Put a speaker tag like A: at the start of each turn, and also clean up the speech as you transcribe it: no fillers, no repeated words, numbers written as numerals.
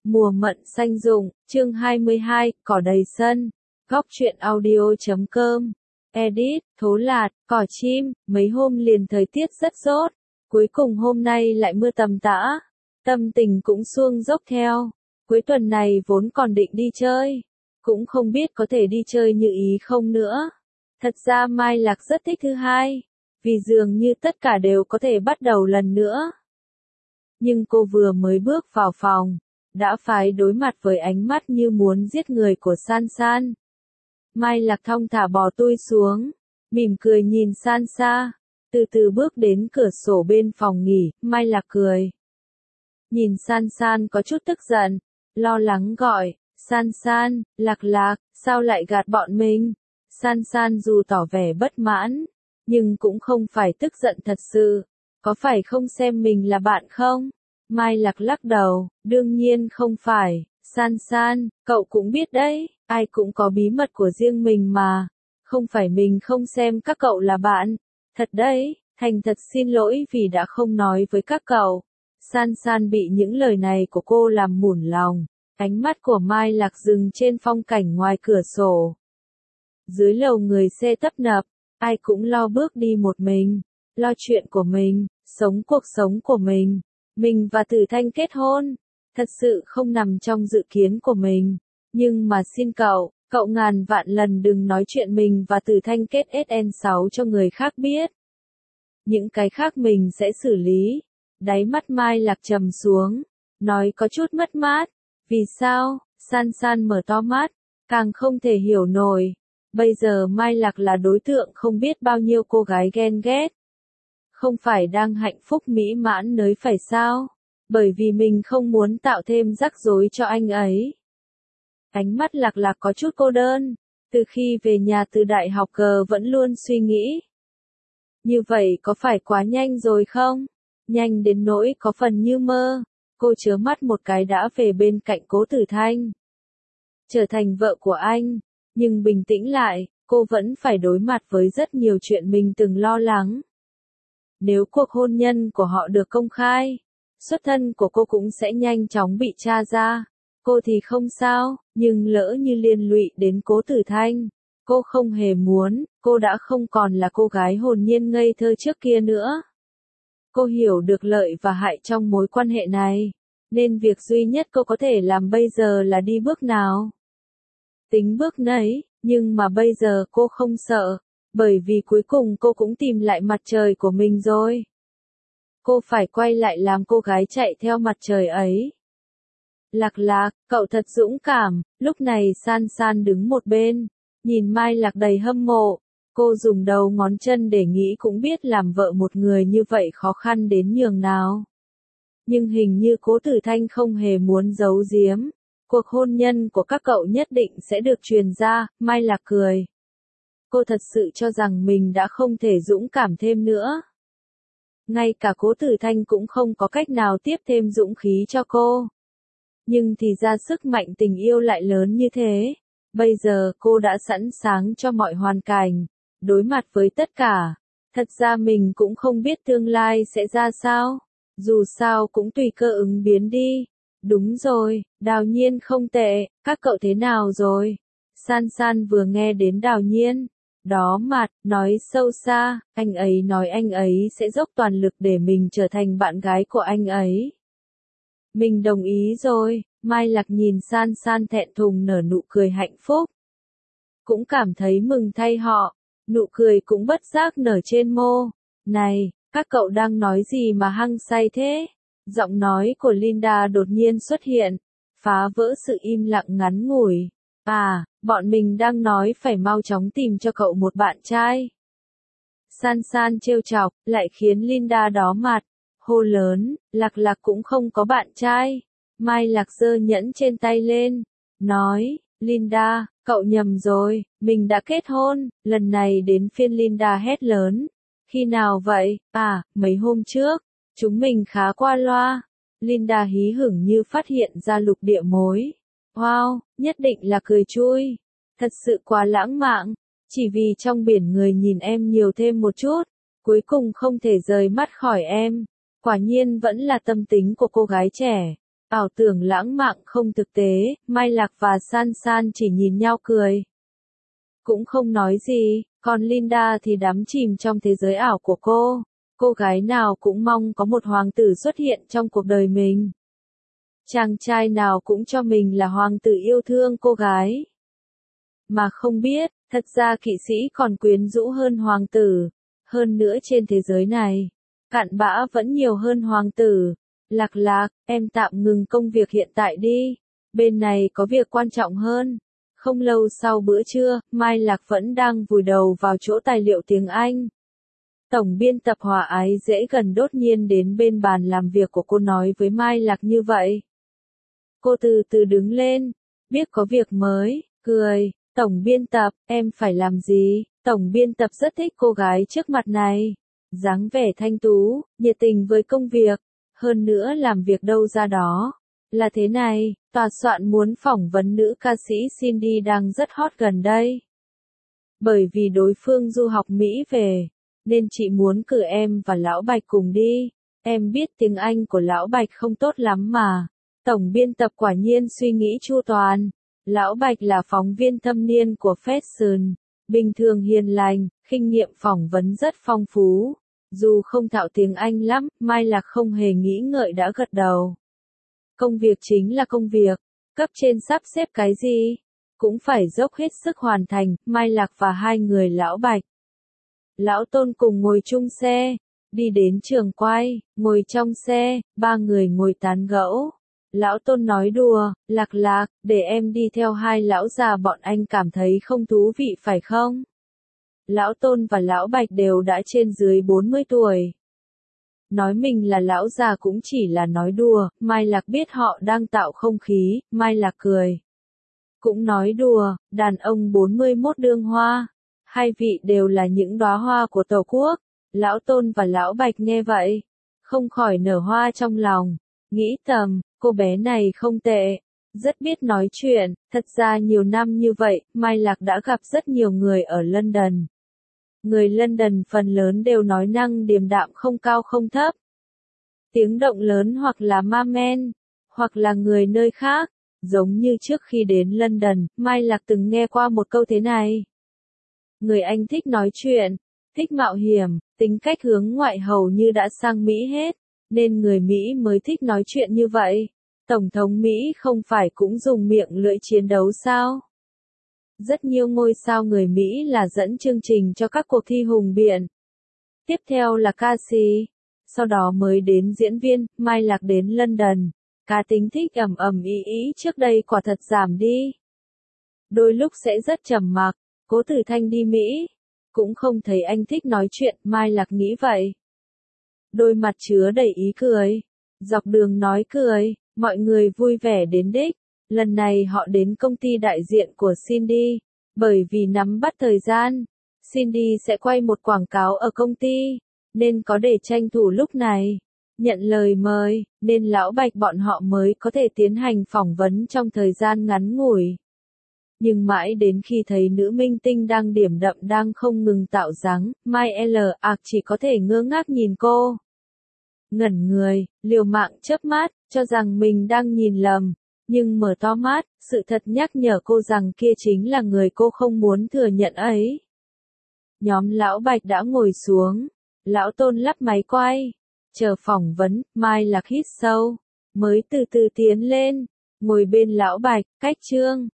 A: Mùa mận xanh rụng, chương 22, cỏ đầy sân. Góc truyện audio.com. Edit, Thố Lạt, cỏ chim, mấy hôm liền thời tiết rất rốt. Cuối cùng hôm nay lại mưa tầm tã. Tâm tình cũng xuông dốc theo. Cuối tuần này vốn còn định đi chơi. Cũng không biết có thể đi chơi như ý không nữa. Thật ra Mai Lạc rất thích thứ hai. Vì dường như tất cả đều có thể bắt đầu lần nữa. Nhưng cô vừa mới bước vào phòng, đã phải đối mặt với ánh mắt như muốn giết người của San San. Mai Lạc thong thả bò tui xuống, mỉm cười nhìn San Sa, từ từ bước đến cửa sổ bên phòng nghỉ, Mai Lạc cười. Nhìn San San có chút tức giận, lo lắng gọi, San San, Lạc Lạc, sao lại gạt bọn mình? San San dù tỏ vẻ bất mãn, nhưng cũng không phải tức giận thật sự, có phải không xem mình là bạn không? Mai Lạc lắc đầu, đương nhiên không phải, San San, cậu cũng biết đấy, ai cũng có bí mật của riêng mình mà, không phải mình không xem các cậu là bạn, thật đấy, thành thật xin lỗi vì đã không nói với các cậu. San San bị những lời này của cô làm mủn lòng, ánh mắt của Mai Lạc dừng trên phong cảnh ngoài cửa sổ. Dưới lầu người xe tấp nập, ai cũng lo bước đi một mình, lo chuyện của mình, sống cuộc sống của mình. Mình và Tử Thanh kết hôn, thật sự không nằm trong dự kiến của mình, nhưng mà xin cậu ngàn vạn lần đừng nói chuyện mình và Tử Thanh kết SN6 cho người khác biết. Những cái khác mình sẽ xử lý. Đáy mắt Mai Lạc trầm xuống, nói có chút mất mát. Vì sao? San San mở to mắt, càng không thể hiểu nổi. Bây giờ Mai Lạc là đối tượng không biết bao nhiêu cô gái ghen ghét. Không phải đang hạnh phúc mỹ mãn nới phải sao? Bởi vì mình không muốn tạo thêm rắc rối cho anh ấy. Ánh mắt Lạc Lạc có chút cô đơn. Từ khi về nhà từ đại học vẫn luôn suy nghĩ. Như vậy có phải quá nhanh rồi không? Nhanh đến nỗi có phần như mơ. Cô chớp mắt một cái đã về bên cạnh Cố Tử Thanh. Trở thành vợ của anh. Nhưng bình tĩnh lại, cô vẫn phải đối mặt với rất nhiều chuyện mình từng lo lắng. Nếu cuộc hôn nhân của họ được công khai, xuất thân của cô cũng sẽ nhanh chóng bị tra ra. Cô thì không sao, nhưng lỡ như liên lụy đến Cố Tử Thanh, cô không hề muốn, cô đã không còn là cô gái hồn nhiên ngây thơ trước kia nữa. Cô hiểu được lợi và hại trong mối quan hệ này, nên việc duy nhất cô có thể làm bây giờ là đi bước nào. Tính bước nấy, nhưng mà bây giờ cô không sợ. Bởi vì cuối cùng cô cũng tìm lại mặt trời của mình rồi. Cô phải quay lại làm cô gái chạy theo mặt trời ấy. Lạc Lạc, cậu thật dũng cảm. Lúc này San San đứng một bên, nhìn Mai Lạc đầy hâm mộ. Cô dùng đầu ngón chân để nghĩ cũng biết làm vợ một người như vậy khó khăn đến nhường nào. Nhưng hình như Cố Tử Thanh không hề muốn giấu giếm. Cuộc hôn nhân của các cậu nhất định sẽ được truyền ra, Mai Lạc cười. Cô thật sự cho rằng mình đã không thể dũng cảm thêm nữa. Ngay cả Cố Tử Thanh cũng không có cách nào tiếp thêm dũng khí cho cô. Nhưng thì ra sức mạnh tình yêu lại lớn như thế. Bây giờ cô đã sẵn sàng cho mọi hoàn cảnh, đối mặt với tất cả. Thật ra mình cũng không biết tương lai sẽ ra sao. Dù sao cũng tùy cơ ứng biến đi. Đúng rồi, Đào Nhiên không tệ, các cậu thế nào rồi? San San vừa nghe đến Đào Nhiên. Đó mặt, nói sâu xa, anh ấy nói anh ấy sẽ dốc toàn lực để mình trở thành bạn gái của anh ấy. Mình đồng ý rồi, Mai Lạc nhìn San San thẹn thùng nở nụ cười hạnh phúc. Cũng cảm thấy mừng thay họ, nụ cười cũng bất giác nở trên môi. Này, các cậu đang nói gì mà hăng say thế? Giọng nói của Linda đột nhiên xuất hiện, phá vỡ sự im lặng ngắn ngủi. À, bọn mình đang nói phải mau chóng tìm cho cậu một bạn trai. San San trêu chọc, lại khiến Linda đỏ mặt, hô lớn, Lạc Lạc cũng không có bạn trai. Mai Lạc giơ nhẫn trên tay lên, nói, Linda, cậu nhầm rồi, mình đã kết hôn. Lần này đến phiên Linda hét lớn. Khi nào vậy? À, mấy hôm trước, chúng mình khá qua loa. Linda hí hửng như phát hiện ra lục địa mối. Wow, nhất định là cười chui. Thật sự quá lãng mạn. Chỉ vì trong biển người nhìn em nhiều thêm một chút, cuối cùng không thể rời mắt khỏi em. Quả nhiên vẫn là tâm tính của cô gái trẻ. Ảo tưởng lãng mạn không thực tế, Mai Lạc và San San chỉ nhìn nhau cười. Cũng không nói gì, còn Linda thì đắm chìm trong thế giới ảo của cô. Cô gái nào cũng mong có một hoàng tử xuất hiện trong cuộc đời mình. Chàng trai nào cũng cho mình là hoàng tử yêu thương cô gái. Mà không biết, thật ra kỵ sĩ còn quyến rũ hơn hoàng tử. Hơn nữa trên thế giới này, cặn bã vẫn nhiều hơn hoàng tử. Lạc Lạc, em tạm ngừng công việc hiện tại đi. Bên này có việc quan trọng hơn. Không lâu sau bữa trưa, Mai Lạc vẫn đang vùi đầu vào chỗ tài liệu tiếng Anh. Tổng biên tập Hòa Ái Dễ gần đột nhiên đến bên bàn làm việc của cô nói với Mai Lạc như vậy. Cô từ từ đứng lên, biết có việc mới, cười. Tổng biên tập, em phải làm gì? Tổng biên tập rất thích cô gái trước mặt này. Dáng vẻ thanh tú, nhiệt tình với công việc. Hơn nữa làm việc đâu ra đó. Là thế này, tòa soạn muốn phỏng vấn nữ ca sĩ Cindy đang rất hot gần đây. Bởi vì đối phương du học Mỹ về, nên chị muốn cử em và Lão Bạch cùng đi. Em biết tiếng Anh của Lão Bạch không tốt lắm mà. Tổng biên tập quả nhiên suy nghĩ chu toàn. Lão Bạch là phóng viên thâm niên của Fashion, bình thường hiền lành, kinh nghiệm phỏng vấn rất phong phú. Dù không thạo tiếng Anh lắm, Mai Lạc không hề nghĩ ngợi đã gật đầu. Công việc chính là công việc, cấp trên sắp xếp cái gì, cũng phải dốc hết sức hoàn thành. Mai Lạc và hai người Lão Bạch, Lão Tôn cùng ngồi chung xe, đi đến trường quay, ngồi trong xe, ba người ngồi tán gẫu. Lão Tôn nói đùa, Lạc Lạc, để em đi theo hai lão già bọn anh cảm thấy không thú vị phải không? Lão Tôn và Lão Bạch đều đã trên dưới 40 tuổi. Nói mình là lão già cũng chỉ là nói đùa, Mai Lạc biết họ đang tạo không khí, Mai Lạc cười. Cũng nói đùa, đàn ông 41 đương hoa. Hai vị đều là những đóa hoa của Tổ quốc. Lão Tôn và Lão Bạch nghe vậy, không khỏi nở hoa trong lòng. Nghĩ thầm, cô bé này không tệ, rất biết nói chuyện. Thật ra nhiều năm như vậy, Mai Lạc đã gặp rất nhiều người ở London. Người London phần lớn đều nói năng điềm đạm không cao không thấp. Tiếng động lớn hoặc là ma men, hoặc là người nơi khác. Giống như trước khi đến London, Mai Lạc từng nghe qua một câu thế này. Người Anh thích nói chuyện, thích mạo hiểm, tính cách hướng ngoại hầu như đã sang Mỹ hết, nên người Mỹ mới thích nói chuyện như vậy. Tổng thống Mỹ không phải cũng dùng miệng lưỡi chiến đấu sao? Rất nhiều ngôi sao người Mỹ là dẫn chương trình cho các cuộc thi hùng biện. Tiếp theo là ca sĩ, sau đó mới đến diễn viên. Mai Lạc đến London, cá tính thích ầm ý trước đây quả thật giảm đi. Đôi lúc sẽ rất trầm mặc. Cố Tử Thanh đi Mỹ, cũng không thấy anh thích nói chuyện, Mai Lạc nghĩ vậy. Đôi mặt chứa đầy ý cười, dọc đường nói cười, mọi người vui vẻ đến đích. Lần này họ đến công ty đại diện của Cindy, bởi vì nắm bắt thời gian, Cindy sẽ quay một quảng cáo ở công ty, nên có để tranh thủ lúc này. Nhận lời mời, nên Lão Bạch bọn họ mới có thể tiến hành phỏng vấn trong thời gian ngắn ngủi. Nhưng mãi đến khi thấy nữ minh tinh đang điểm đậm đang không ngừng tạo dáng, Mai L. Ác chỉ có thể ngơ ngác nhìn cô. Ngẩn người, liều mạng chớp mắt, cho rằng mình đang nhìn lầm, nhưng mở to mắt, sự thật nhắc nhở cô rằng kia chính là người cô không muốn thừa nhận ấy. Nhóm Lão Bạch đã ngồi xuống, Lão Tôn lắp máy quay, chờ phỏng vấn. Mai Lạc hít sâu, mới từ từ tiến lên, ngồi bên Lão Bạch, cách Trương.